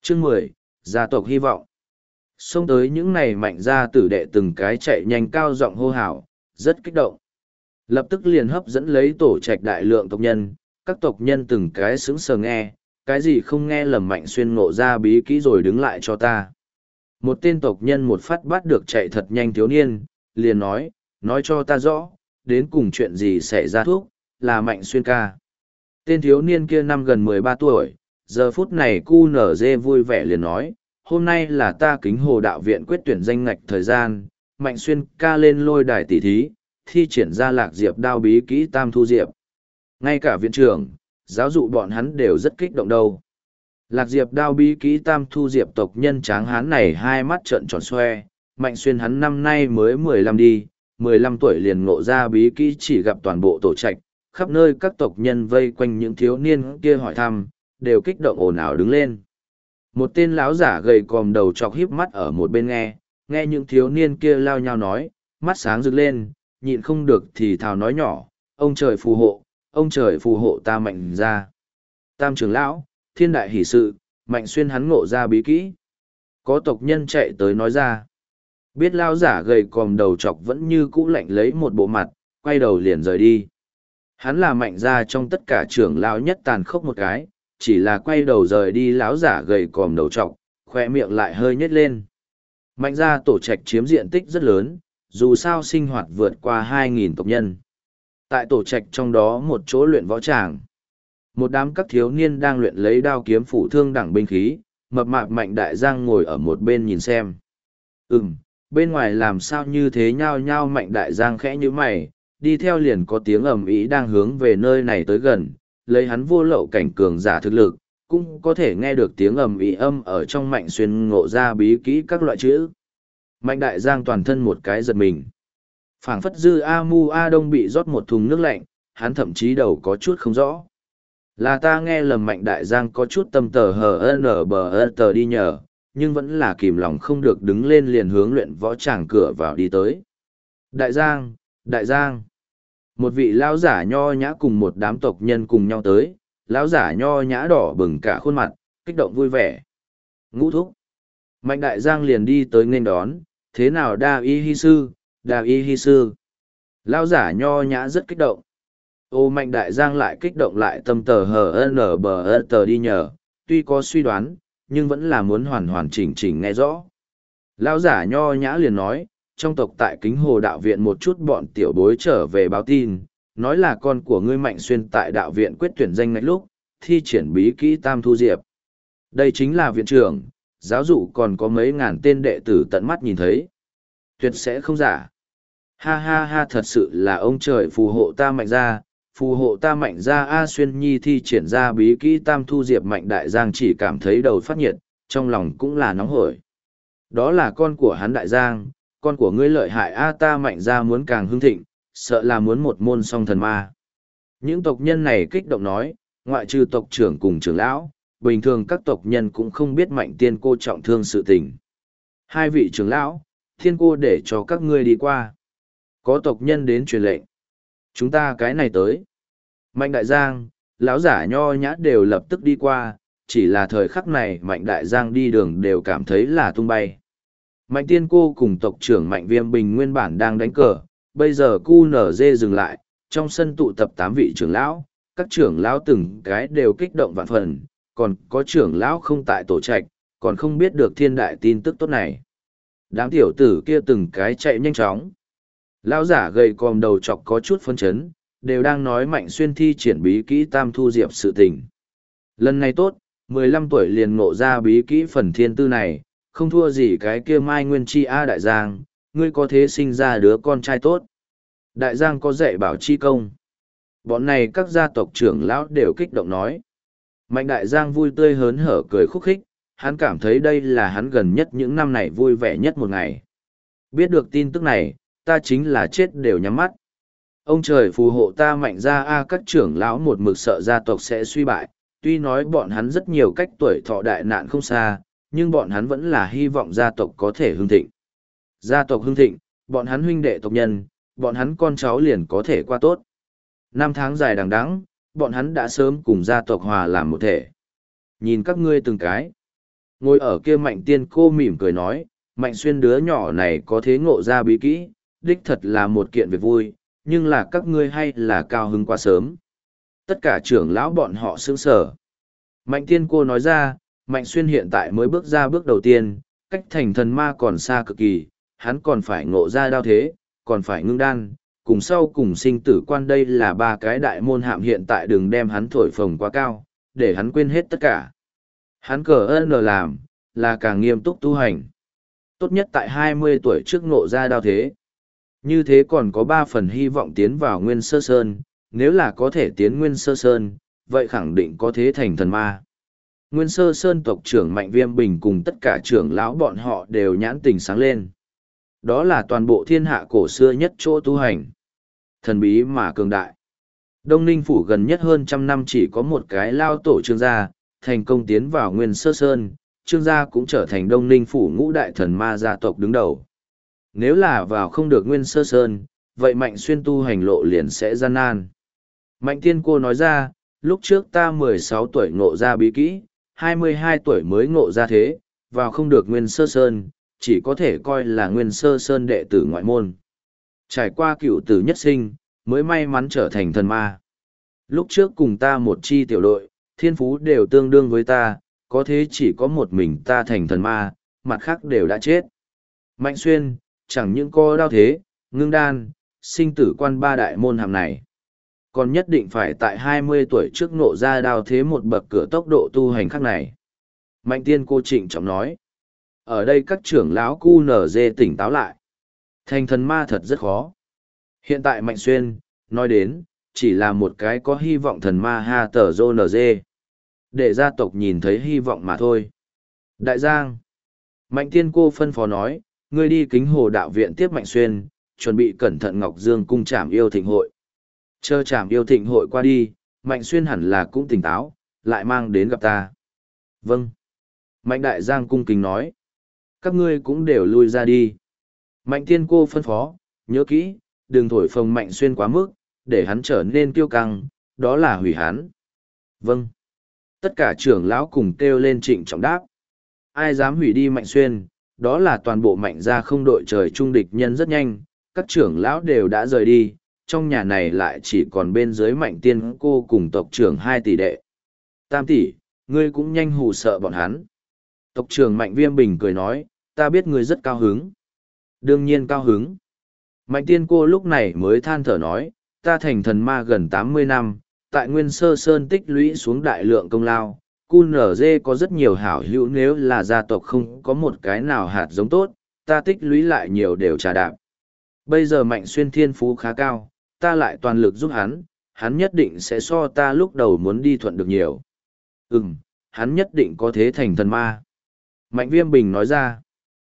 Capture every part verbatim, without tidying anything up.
Chương mười, gia tộc hy vọng. Xông tới những này mạnh gia tử đệ từng cái chạy nhanh cao giọng hô hào, rất kích động. Lập tức liền hấp dẫn lấy tổ trạch đại lượng tộc nhân, các tộc nhân từng cái sững sờ nghe, cái gì không nghe lầm Mạnh Xuyên ngộ ra bí kỹ rồi đứng lại cho ta. Một tên tộc nhân một phát bắt được chạy thật nhanh thiếu niên, liền nói, nói cho ta rõ, đến cùng chuyện gì xảy ra thuốc, là Mạnh Xuyên ca. Tên thiếu niên kia năm gần mười ba tuổi, giờ phút này cu nở dê vui vẻ liền nói, hôm nay là ta Kính Hồ đạo viện quyết tuyển danh ngạch thời gian, Mạnh Xuyên ca lên lôi đài tỷ thí, thi triển ra Lạc Diệp đao bí kỹ Tam Thu Diệp. Ngay cả viện trưởng, giáo dụ bọn hắn đều rất kích động đâu. Lạc Diệp đao bí kỹ Tam Thu Diệp tộc nhân tráng hán này hai mắt trợn tròn xoe, Mạnh Xuyên hắn năm nay mới mười lăm đi, mười lăm tuổi liền ngộ ra bí kỹ chỉ gặp toàn bộ tổ trạch, khắp nơi các tộc nhân vây quanh những thiếu niên kia hỏi thăm, đều kích động ồn ào đứng lên. Một tên lão giả gầy còm đầu chọc híp mắt ở một bên nghe, nghe những thiếu niên kia lao nhau nói, mắt sáng rực lên, nhịn không được thì thào nói nhỏ, ông trời phù hộ, ông trời phù hộ ta Mạnh ra. Tam trưởng lão, thiên đại hỷ sự, Mạnh Xuyên hắn ngộ ra bí kỹ. Có tộc nhân chạy tới nói ra. Biết lão giả gầy còm đầu chọc vẫn như cũ lạnh lấy một bộ mặt, quay đầu liền rời đi. Hắn là Mạnh ra trong tất cả trưởng lão nhất tàn khốc một cái, chỉ là quay đầu rời đi lão giả gầy còm đầu trọc, khoe miệng lại hơi nhếch lên. Mạnh ra tổ trạch chiếm diện tích rất lớn, dù sao sinh hoạt vượt qua hai nghìn tộc nhân. Tại tổ trạch trong đó một chỗ luyện võ tràng. Một đám các thiếu niên đang luyện lấy đao kiếm phủ thương đẳng binh khí, mập mạp Mạnh Đại Giang ngồi ở một bên nhìn xem. Ừm, bên ngoài làm sao như thế nhao nhao Mạnh Đại Giang khẽ như mày, đi theo liền có tiếng ầm ĩ đang hướng về nơi này tới gần, lấy hắn vô lậu cảnh cường giả thực lực, cũng có thể nghe được tiếng ầm ĩ âm ở trong Mạnh Xuyên ngộ ra bí kỹ các loại chữ. Mạnh Đại Giang toàn thân một cái giật mình. Phảng phất dư A Mu A Đông bị rót một thùng nước lạnh, hắn thậm chí đầu có chút không rõ. Là ta nghe lầm Mạnh Đại Giang có chút tâm tờ hờ nở bờ tờ đi nhờ, nhưng vẫn là kìm lòng không được đứng lên liền hướng luyện võ tràng cửa vào đi tới. Đại Giang, Đại Giang. Một vị lão giả nho nhã cùng một đám tộc nhân cùng nhau tới, lão giả nho nhã đỏ bừng cả khuôn mặt, kích động vui vẻ. Ngũ thúc. Mạnh Đại Giang liền đi tới nghênh đón, thế nào đa y hi sư, đa y hi sư. Lão giả nho nhã rất kích động. Ô Mạnh Đại Giang lại kích động lại tâm tờ hờ nở bờ tờ đi nhờ, tuy có suy đoán, nhưng vẫn là muốn hoàn hoàn chỉnh chỉnh nghe rõ. Lão giả nho nhã liền nói, trong tộc tại Kính Hồ đạo viện một chút bọn tiểu bối trở về báo tin, nói là con của ngươi Mạnh Xuyên tại đạo viện quyết tuyển danh ngạch lúc, thi triển bí kỹ Tam Thu Diệp. Đây chính là viện trưởng, giáo dụ còn có mấy ngàn tên đệ tử tận mắt nhìn thấy. Tuyệt sẽ không giả. Ha ha ha, thật sự là ông trời phù hộ ta Mạnh ra, phù hộ ta Mạnh ra. A Xuyên Nhi thi triển ra bí kỹ Tam Thu Diệp. Mạnh Đại Giang chỉ cảm thấy đầu phát nhiệt, trong lòng cũng là nóng hổi. Đó là con của hắn Đại Giang, con của ngươi lợi hại A, ta Mạnh ra muốn càng hưng thịnh, sợ là muốn một môn song thần ma. Những tộc nhân này kích động nói, ngoại trừ tộc trưởng cùng trưởng lão, bình thường các tộc nhân cũng không biết Mạnh tiên cô trọng thương sự tình. Hai vị trưởng lão, thiên cô để cho các ngươi đi qua. Có tộc nhân đến truyền lệnh. Chúng ta cái này tới. Mạnh Đại Giang, lão giả nho nhã đều lập tức đi qua, chỉ là thời khắc này Mạnh Đại Giang đi đường đều cảm thấy là tung bay. Mạnh tiên cô cùng tộc trưởng Mạnh Viêm Bình nguyên bản đang đánh cờ, bây giờ cu nở dê dừng lại, trong sân tụ tập tám vị trưởng lão, các trưởng lão từng cái đều kích động vạn phần, còn có trưởng lão không tại tổ trạch, còn không biết được thiên đại tin tức tốt này. Đám tiểu tử kia từng cái chạy nhanh chóng. Lão giả gầy còm đầu chọc có chút phân chấn, đều đang nói Mạnh Xuyên thi triển bí kỹ Tam Thu Diệp sự tình. Lần này tốt, mười lăm tuổi liền ngộ ra bí kỹ phần thiên tư này, không thua gì cái kia Mai Nguyên Chi A. Đại Giang, ngươi có thế sinh ra đứa con trai tốt. Đại Giang có dạy bảo chi công. Bọn này các gia tộc trưởng lão đều kích động nói. Mạnh Đại Giang vui tươi hớn hở cười khúc khích, hắn cảm thấy đây là hắn gần nhất những năm này vui vẻ nhất một ngày. Biết được tin tức này, ta chính là chết đều nhắm mắt. Ông trời phù hộ ta Mạnh ra A. Các trưởng lão một mực sợ gia tộc sẽ suy bại, tuy nói bọn hắn rất nhiều cách tuổi thọ đại nạn không xa, nhưng bọn hắn vẫn là hy vọng gia tộc có thể hưng thịnh. Gia tộc hưng thịnh, bọn hắn huynh đệ tộc nhân, bọn hắn con cháu liền có thể qua tốt. Năm tháng dài đằng đẵng, bọn hắn đã sớm cùng gia tộc hòa làm một thể. Nhìn các ngươi từng cái. Ngồi ở kia Mạnh Tiên Cô mỉm cười nói, Mạnh Xuyên đứa nhỏ này có thế ngộ ra bí kỹ, đích thật là một kiện việc vui, nhưng là các ngươi hay là cao hứng quá sớm. Tất cả trưởng lão bọn họ sững sờ. Mạnh Tiên Cô nói ra, Mạnh Xuyên hiện tại mới bước ra bước đầu tiên, cách thành thần ma còn xa cực kỳ, hắn còn phải ngộ ra đao thế, còn phải ngưng đan, cùng sau cùng sinh tử quan, đây là ba cái đại môn hạm, hiện tại đừng đem hắn thổi phồng quá cao, để hắn quên hết tất cả. Hắn cờ ơn lờ làm, là càng nghiêm túc tu hành. Tốt nhất tại hai mươi tuổi trước ngộ ra đao thế. Như thế còn có ba phần hy vọng tiến vào Nguyên Sơ Sơn, nếu là có thể tiến Nguyên Sơ Sơn, vậy khẳng định có thế thành thần ma. Nguyên Sơ Sơn tộc trưởng Mạnh Viêm Bình cùng tất cả trưởng lão bọn họ đều nhãn tình sáng lên. Đó là toàn bộ thiên hạ cổ xưa nhất chỗ tu hành. Thần bí mà cường đại. Đông Ninh Phủ gần nhất hơn trăm năm chỉ có một cái lao tổ Trương gia, thành công tiến vào Nguyên Sơ Sơn, Trương gia cũng trở thành Đông Ninh Phủ ngũ đại thần ma gia tộc đứng đầu. Nếu là vào không được Nguyên Sơ Sơn, vậy Mạnh Xuyên tu hành lộ liền sẽ gian nan. Mạnh Tiên Cô nói ra, lúc trước ta mười sáu tuổi ngộ ra bí kỹ, hai mươi hai tuổi mới ngộ ra thế, vào không được Nguyên Sơ Sơn, chỉ có thể coi là Nguyên Sơ Sơn đệ tử ngoại môn. Trải qua cựu tử nhất sinh, mới may mắn trở thành thần ma. Lúc trước cùng ta một chi tiểu đội, thiên phú đều tương đương với ta, có thế chỉ có một mình ta thành thần ma, mặt khác đều đã chết. Mạnh Xuyên, chẳng những có đao thế, ngưng đan, sinh tử quan ba đại môn hàm này. Còn nhất định phải tại hai mươi tuổi trước ngộ ra đao thế một bậc cửa tốc độ tu hành khác này. Mạnh Tiên Cô trịnh trọng nói. Ở đây các trưởng lão cu nở dê tỉnh táo lại. Thành thần ma thật rất khó. Hiện tại Mạnh Xuyên, nói đến, chỉ là một cái có hy vọng thần ma ha tờ dô nở dê. Để gia tộc nhìn thấy hy vọng mà thôi. Đại Giang. Mạnh Tiên Cô phân phó nói, ngươi đi Kính Hồ đạo viện tiếp Mạnh Xuyên, chuẩn bị cẩn thận Ngọc Dương cung trảm yêu thịnh hội. Chờ trảm yêu thịnh hội qua đi, Mạnh Xuyên hẳn là cũng tỉnh táo, lại mang đến gặp ta. Vâng. Mạnh Đại Giang cung kính nói. Các ngươi cũng đều lui ra đi. Mạnh Tiên Cô phân phó, nhớ kỹ, đừng thổi phồng Mạnh Xuyên quá mức, để hắn trở nên kiêu căng, đó là hủy hắn. Vâng. Tất cả trưởng lão cùng kêu lên trịnh trọng đáp. Ai dám hủy đi Mạnh Xuyên, đó là toàn bộ Mạnh gia không đội trời chung địch nhân rất nhanh, các trưởng lão đều đã rời đi, trong nhà này lại chỉ còn bên dưới Mạnh Tiên Cô cùng tộc trưởng hai tỷ đệ. Tam tỷ, ngươi cũng nhanh hù sợ bọn hắn. Tộc trưởng Mạnh Viêm Bình cười nói, ta biết ngươi rất cao hứng. Đương nhiên cao hứng. Mạnh Tiên Cô lúc này mới than thở nói, ta thành thần ma gần tám mươi năm, tại Nguyên Sơ Sơn tích lũy xuống đại lượng công lao. Cu nở dê có rất nhiều hảo hữu, nếu là gia tộc không có một cái nào hạt giống tốt, ta tích lũy lại nhiều đều trà đạp. Bây giờ Mạnh Xuyên thiên phú khá cao, ta lại toàn lực giúp hắn, hắn nhất định sẽ so ta lúc đầu muốn đi thuận được nhiều. Ừm, hắn nhất định có thế thành thần ma. Mạnh Viêm Bình nói ra.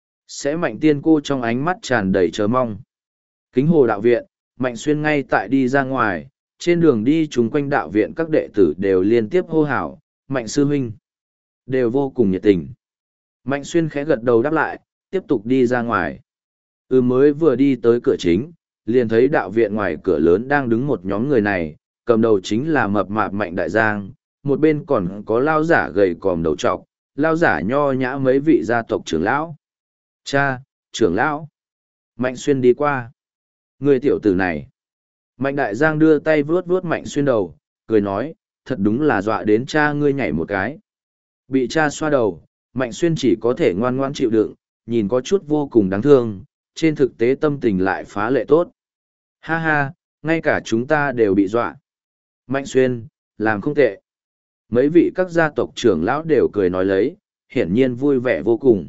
Sẽ Mạnh Tiên Cô trong ánh mắt tràn đầy chờ mong. Kính Hồ đạo viện, Mạnh Xuyên ngay tại đi ra ngoài, trên đường đi chung quanh đạo viện các đệ tử đều liên tiếp hô hào, Mạnh sư huynh. Đều vô cùng nhiệt tình. Mạnh Xuyên khẽ gật đầu đáp lại, tiếp tục đi ra ngoài. Ừ mới vừa đi tới cửa chính, liền thấy đạo viện ngoài cửa lớn đang đứng một nhóm người này, cầm đầu chính là mập mạp Mạnh Đại Giang, một bên còn có lao giả gầy còm đầu trọc, lao giả nho nhã mấy vị gia tộc trưởng lão. Cha, trưởng lão. Mạnh Xuyên đi qua. Người tiểu tử này. Mạnh Đại Giang đưa tay vuốt vuốt Mạnh Xuyên đầu, cười nói, thật đúng là dọa đến cha ngươi nhảy một cái. Bị cha xoa đầu, Mạnh Xuyên chỉ có thể ngoan ngoãn chịu đựng, nhìn có chút vô cùng đáng thương, trên thực tế tâm tình lại phá lệ tốt. Ha ha, ngay cả chúng ta đều bị dọa. Mạnh Xuyên, làm không tệ. Mấy vị các gia tộc trưởng lão đều cười nói lấy, hiển nhiên vui vẻ vô cùng.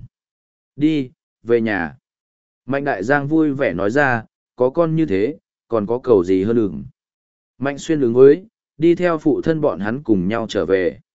Đi, về nhà. Mạnh Đại Giang vui vẻ nói ra, có con như thế, còn có cầu gì hơn ửng. Mạnh Xuyên ứng với, đi theo phụ thân bọn hắn cùng nhau trở về.